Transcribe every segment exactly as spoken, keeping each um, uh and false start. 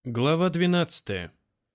Глава двенадцатая.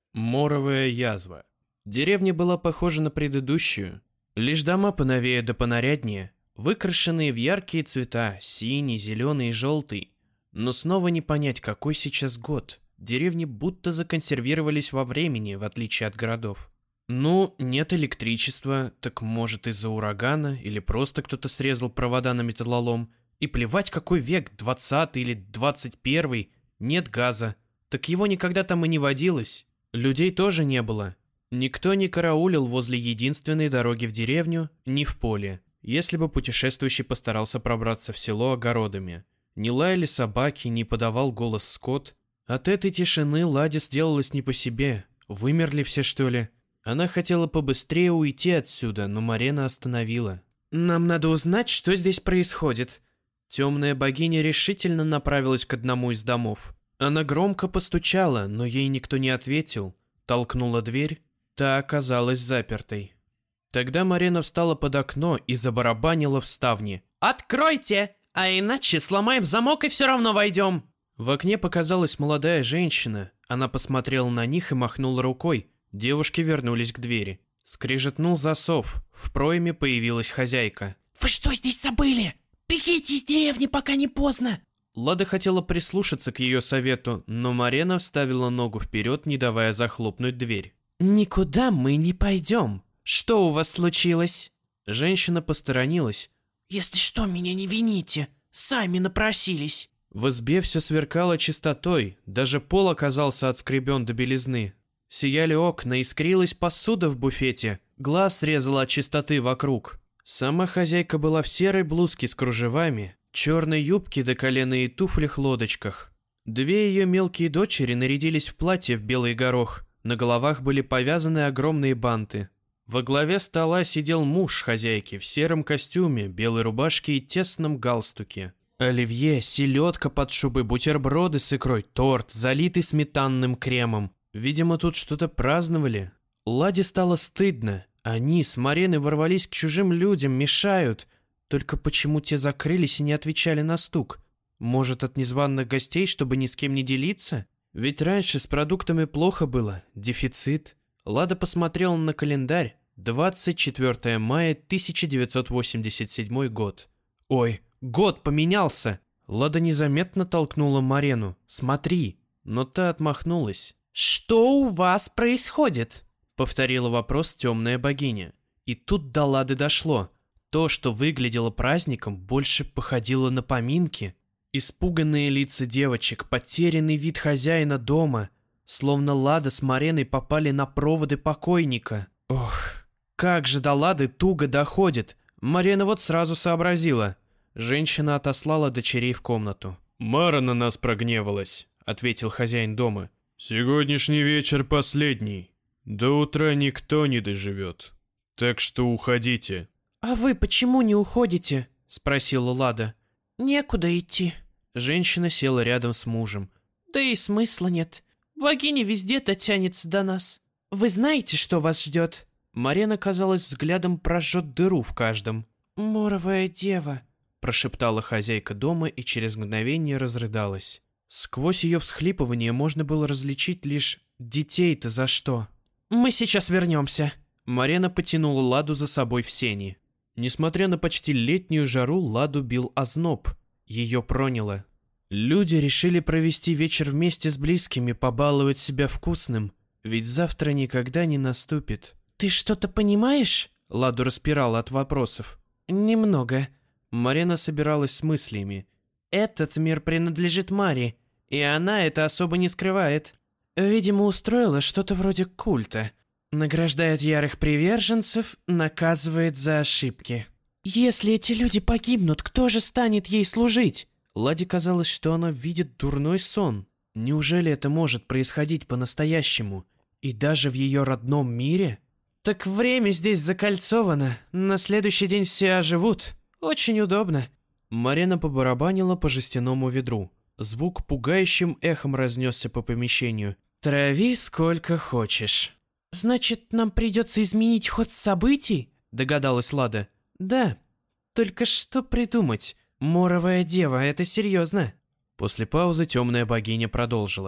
Моровая язва. Деревня была похожа на предыдущую. Лишь дома поновее да понаряднее, выкрашенные в яркие цвета, синий, зеленый и желтый. Но снова не понять, какой сейчас год. Деревни будто законсервировались во времени, в отличие от городов. Ну, нет электричества, так может из-за урагана, или просто кто-то срезал провода на металлолом. И плевать, какой век, двадцатый или двадцать первый, нет газа. Так его никогда там и не водилось. Людей тоже не было. Никто не караулил возле единственной дороги в деревню, ни в поле, если бы путешествующий постарался пробраться в село огородами. Не лаяли собаки, не подавал голос скот. От этой тишины Ладе сделалось не по себе. Вымерли все, что ли? Она хотела побыстрее уйти отсюда, но Марена остановила. «Нам надо узнать, что здесь происходит». Темная богиня решительно направилась к одному из домов. Она громко постучала, но ей никто не ответил. Толкнула дверь, та оказалась запертой. Тогда Марена встала под окно и забарабанила в ставни. «Откройте, а иначе сломаем замок и все равно войдем!» В окне показалась молодая женщина. Она посмотрела на них и махнула рукой. Девушки вернулись к двери. Скрежетнул засов. В пройме появилась хозяйка. «Вы что здесь забыли? Бегите из деревни, пока не поздно!» Лада хотела прислушаться к ее совету, но Марена вставила ногу вперед, не давая захлопнуть дверь. «Никуда мы не пойдем. Что у вас случилось?» Женщина посторонилась. «Если что, меня не вините. Сами напросились». В избе все сверкало чистотой, даже пол оказался отскребен до белизны. Сияли окна, искрилась посуда в буфете, глаз резала от чистоты вокруг. Сама хозяйка была в серой блузке с кружевами, черной юбке до колена и туфлях-лодочках. Две ее мелкие дочери нарядились в платье в белый горох, на головах были повязаны огромные банты. Во главе стола сидел муж хозяйки в сером костюме, белой рубашке и тесном галстуке. Оливье, селедка под шубой, бутерброды с икрой, торт, залитый сметанным кремом. Видимо, тут что-то праздновали. Ладе стало стыдно. Они с Мареной ворвались к чужим людям, мешают. Только почему те закрылись и не отвечали на стук? Может, от незваных гостей, чтобы ни с кем не делиться? Ведь раньше с продуктами плохо было, дефицит. Лада посмотрела на календарь. двадцать четвёртое мая тысяча девятьсот восемьдесят седьмой год. Ой, год поменялся! Лада незаметно толкнула Марену. «Смотри!» Но та отмахнулась. «Что у вас происходит?» Повторила вопрос темная богиня. И тут до Лады дошло. То, что выглядело праздником, больше походило на поминки. Испуганные лица девочек, потерянный вид хозяина дома. Словно Лада с Мареной попали на проводы покойника. Ох, как же до Лады туго доходит. Марена вот сразу сообразила. Женщина отослала дочерей в комнату. «Мара на нас прогневалась», — ответил хозяин дома. «Сегодняшний вечер последний. До утра никто не доживет. Так что уходите». «А вы почему не уходите?» — спросила Лада. «Некуда идти». Женщина села рядом с мужем. «Да и смысла нет. Богиня везде дотянется до нас. Вы знаете, что вас ждет?» Марена, казалось, взглядом прожжет дыру в каждом. «Моровая дева», — прошептала хозяйка дома и через мгновение разрыдалась. Сквозь ее всхлипывание можно было различить лишь «детей-то за что?». «Мы сейчас вернемся». Марена потянула Ладу за собой в сени. Несмотря на почти летнюю жару, Ладу бил озноб. Ее проняло. Люди решили провести вечер вместе с близкими, побаловать себя вкусным. Ведь завтра никогда не наступит. «Ты что-то понимаешь?» Ладу распирала от вопросов. «Немного». Марена собиралась с мыслями. «Этот мир принадлежит Маре, и она это особо не скрывает. Видимо, устроила что-то вроде культа. Награждает ярых приверженцев, наказывает за ошибки. Если эти люди погибнут, кто же станет ей служить?» Ладе казалось, что она видит дурной сон. Неужели это может происходить по-настоящему? И даже в ее родном мире? «Так время здесь закольцовано. На следующий день все оживут. Очень удобно». Марена побарабанила по жестяному ведру. Звук пугающим эхом разнесся по помещению. «Трави сколько хочешь». «Значит, нам придется изменить ход событий?» — догадалась Лада. «Да. Только что придумать? Моровая дева, это серьезно». После паузы темная богиня продолжила.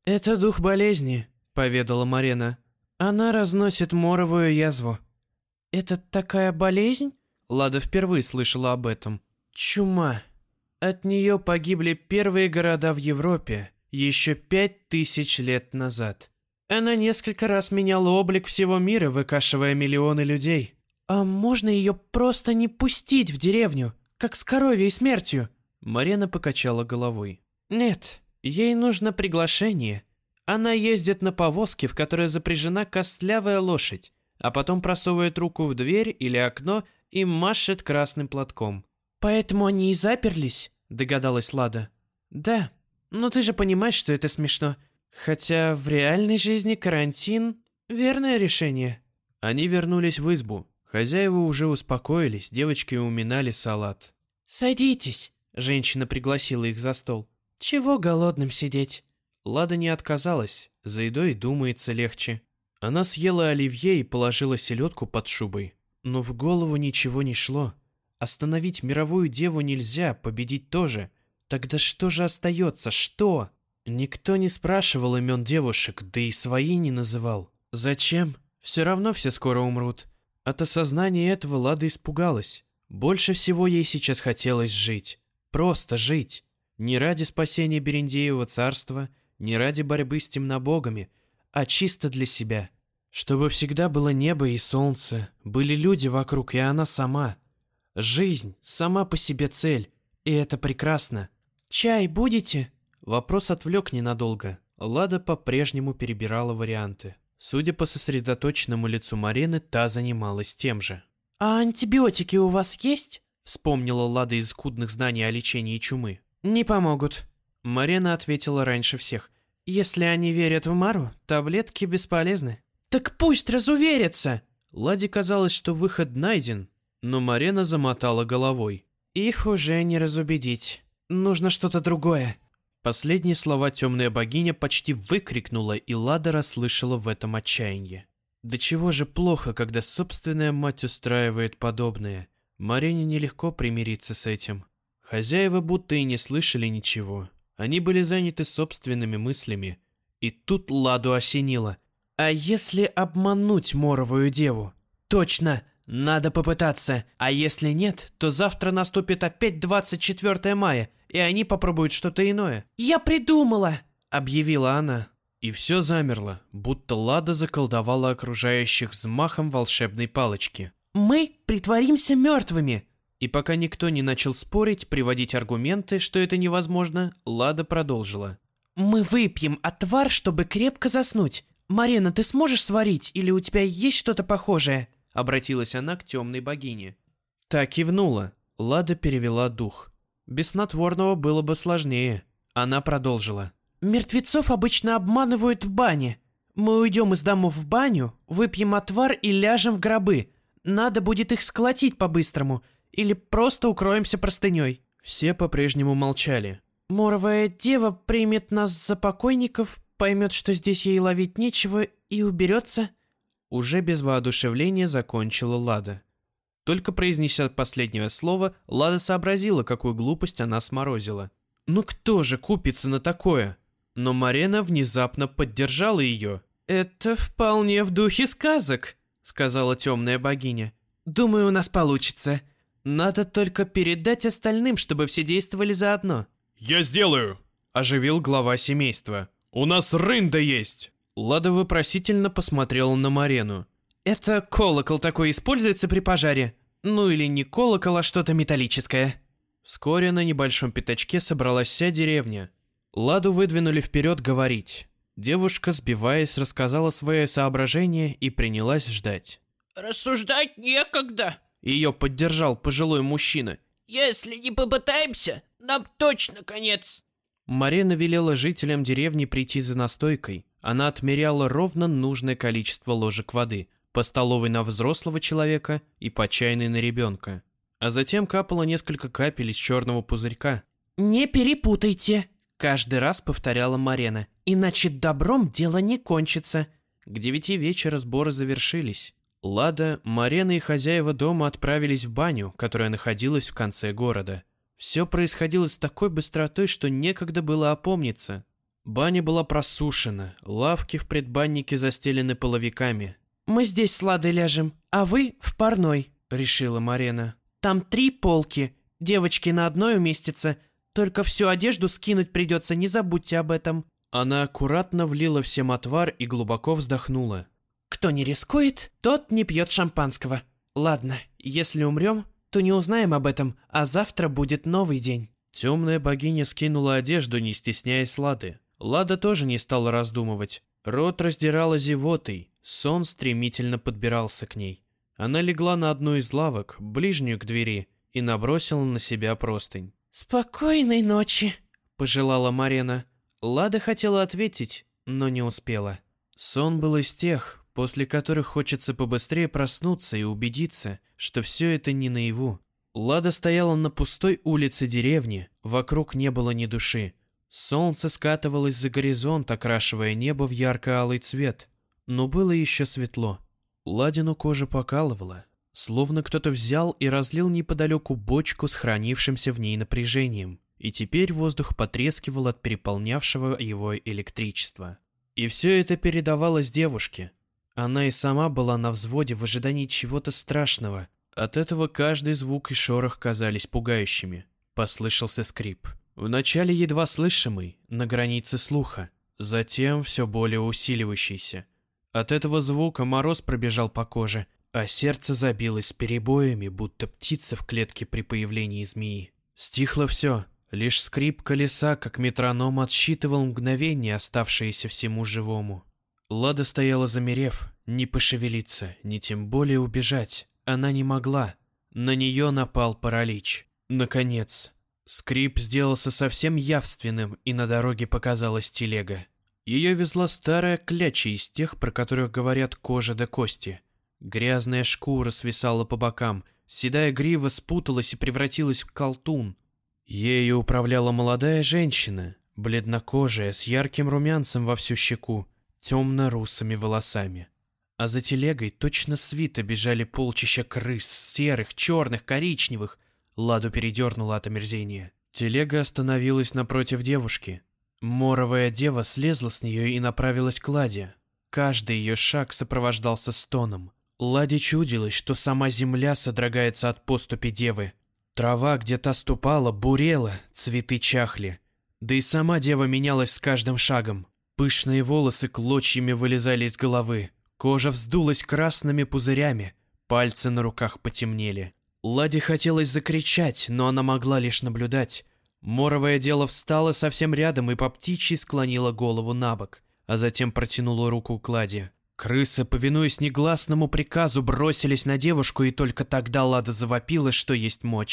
«Это дух болезни», — поведала Марена. «Она разносит моровую язву». «Это такая болезнь?» Лада впервые слышала об этом. «Чума. От нее погибли первые города в Европе еще пять тысяч лет назад. Она несколько раз меняла облик всего мира, выкашивая миллионы людей». «А можно ее просто не пустить в деревню, как с коровьей смертью?» Марена покачала головой. «Нет, ей нужно приглашение. Она ездит на повозке, в которой запряжена костлявая лошадь, а потом просовывает руку в дверь или окно и машет красным платком». «Поэтому они и заперлись?» – догадалась Лада. «Да, но ты же понимаешь, что это смешно. Хотя в реальной жизни карантин – верное решение». Они вернулись в избу. Хозяева уже успокоились, девочки уминали салат. «Садитесь», – женщина пригласила их за стол. «Чего голодным сидеть?» Лада не отказалась, за едой думается легче. Она съела оливье и положила селедку под шубой. Но в голову ничего не шло. Остановить мировую деву нельзя, победить тоже. Тогда что же остается, что? Никто не спрашивал имен девушек, да и свои не называл. Зачем? Все равно все скоро умрут. От осознания этого Лада испугалась. Больше всего ей сейчас хотелось жить. Просто жить. Не ради спасения Берендеевого царства, не ради борьбы с темнобогами, а чисто для себя. Чтобы всегда было небо и солнце, были люди вокруг, и она сама. Жизнь сама по себе цель, и это прекрасно. «Чай будете?» Вопрос отвлек ненадолго. Лада по-прежнему перебирала варианты. Судя по сосредоточенному лицу Марены, та занималась тем же. «А антибиотики у вас есть?» Вспомнила Лада из скудных знаний о лечении чумы. «Не помогут». Марена ответила раньше всех. «Если они верят в Мару, таблетки бесполезны». «Так пусть разуверятся!» Ладе казалось, что выход найден, но Марена замотала головой. «Их уже не разубедить. Нужно что-то другое». Последние слова темная богиня почти выкрикнула, и Лада расслышала в этом отчаяние. Да чего же плохо, когда собственная мать устраивает подобное. Марене нелегко примириться с этим. Хозяева будто и не слышали ничего. Они были заняты собственными мыслями. И тут Ладу осенило. «А если обмануть моровую деву?» «Точно! Надо попытаться. А если нет, то завтра наступит опять двадцать четвёртое мая, и они попробуют что-то иное». «Я придумала!» — объявила она. И все замерло, будто Лада заколдовала окружающих взмахом волшебной палочки. «Мы притворимся мертвыми!» И пока никто не начал спорить, приводить аргументы, что это невозможно, Лада продолжила. «Мы выпьем отвар, чтобы крепко заснуть. Марена, ты сможешь сварить, или у тебя есть что-то похожее?» Обратилась она к темной богине. Та кивнула. Лада перевела дух. Без снотворного было бы сложнее. Она продолжила. «Мертвецов обычно обманывают в бане. Мы уйдем из домов в баню, выпьем отвар и ляжем в гробы. Надо будет их сколотить по-быстрому. Или просто укроемся простыней». Все по-прежнему молчали. «Моровая дева примет нас за покойников, поймет, что здесь ей ловить нечего, и уберется». Уже без воодушевления закончила Лада. Только произнеся последнее слово, Лада сообразила, какую глупость она сморозила. Ну кто же купится на такое? Но Марена внезапно поддержала ее. «Это вполне в духе сказок», — сказала темная богиня. «Думаю, у нас получится. Надо только передать остальным, чтобы все действовали заодно». «Я сделаю», — оживил глава семейства. «У нас рында есть». Лада вопросительно посмотрела на Марену. «Это колокол такой используется при пожаре? Ну или не колокол, а что-то металлическое». Вскоре на небольшом пятачке собралась вся деревня. Ладу выдвинули вперед говорить. Девушка, сбиваясь, рассказала свои соображения и принялась ждать. «Рассуждать некогда», — ее поддержал пожилой мужчина. «Если не попытаемся, нам точно конец». Марена велела жителям деревни прийти за настойкой. Она отмеряла ровно нужное количество ложек воды, по столовой на взрослого человека и по чайной на ребенка. А затем капало несколько капель из черного пузырька. «Не перепутайте», — каждый раз повторяла Марена, «иначе добром дело не кончится». К девяти вечера сборы завершились. Лада, Марена и хозяева дома отправились в баню, которая находилась в конце города. Все происходило с такой быстротой, что некогда было опомниться. Баня была просушена, лавки в предбаннике застелены половиками. «Мы здесь с Ладой ляжем, а вы в парной», — решила Марена. «Там три полки, девочки на одной уместятся, только всю одежду скинуть придется, не забудьте об этом». Она аккуратно влила всем отвар и глубоко вздохнула. «Кто не рискует, тот не пьет шампанского. Ладно, если умрем, то не узнаем об этом, а завтра будет новый день». Темная богиня скинула одежду, не стесняясь Лады. Лада тоже не стала раздумывать. Рот раздирала зевотой, сон стремительно подбирался к ней. Она легла на одну из лавок, ближнюю к двери, и набросила на себя простынь. «Спокойной ночи», — пожелала Марена. Лада хотела ответить, но не успела. Сон был из тех, после которых хочется побыстрее проснуться и убедиться, что все это не наяву. Лада стояла на пустой улице деревни, вокруг не было ни души. Солнце скатывалось за горизонт, окрашивая небо в ярко-алый цвет, но было еще светло. Ладину кожу покалывало, словно кто-то взял и разлил неподалеку бочку с хранившимся в ней напряжением, и теперь воздух потрескивал от переполнявшего его электричества. И все это передавалось девушке. Она и сама была на взводе в ожидании чего-то страшного. От этого каждый звук и шорох казались пугающими. Послышался скрип. Вначале едва слышимый, на границе слуха, затем все более усиливающийся. От этого звука мороз пробежал по коже, а сердце забилось перебоями, будто птица в клетке при появлении змеи. Стихло все, лишь скрип колеса, как метроном, отсчитывал мгновения, оставшиеся всему живому. Лада стояла замерев, не пошевелиться, ни тем более убежать. Она не могла. На нее напал паралич. Наконец, скрип сделался совсем явственным, и на дороге показалась телега. Ее везла старая кляча из тех, про которых говорят кожа до кости. Грязная шкура свисала по бокам, седая грива спуталась и превратилась в колтун. Ею управляла молодая женщина, бледнокожая, с ярким румянцем во всю щеку, темно-русыми волосами. А за телегой точно свита бежали полчища крыс, серых, черных, коричневых. Ладу передернула от омерзения. Телега остановилась напротив девушки. Моровая дева слезла с нее и направилась к Ладе. Каждый ее шаг сопровождался стоном. Ладе чудилось, что сама земля содрогается от поступи девы. Трава, где та ступала, бурела, цветы чахли. Да и сама дева менялась с каждым шагом. Пышные волосы клочьями вылезали из головы. Кожа вздулась красными пузырями, пальцы на руках потемнели. Ладе хотелось закричать, но она могла лишь наблюдать. Моровая дева встала совсем рядом и по птичьи склонила голову на бок, а затем протянула руку к Ладе. Крысы, повинуясь негласному приказу, бросились на девушку, и только тогда Лада завопила, что есть мочь.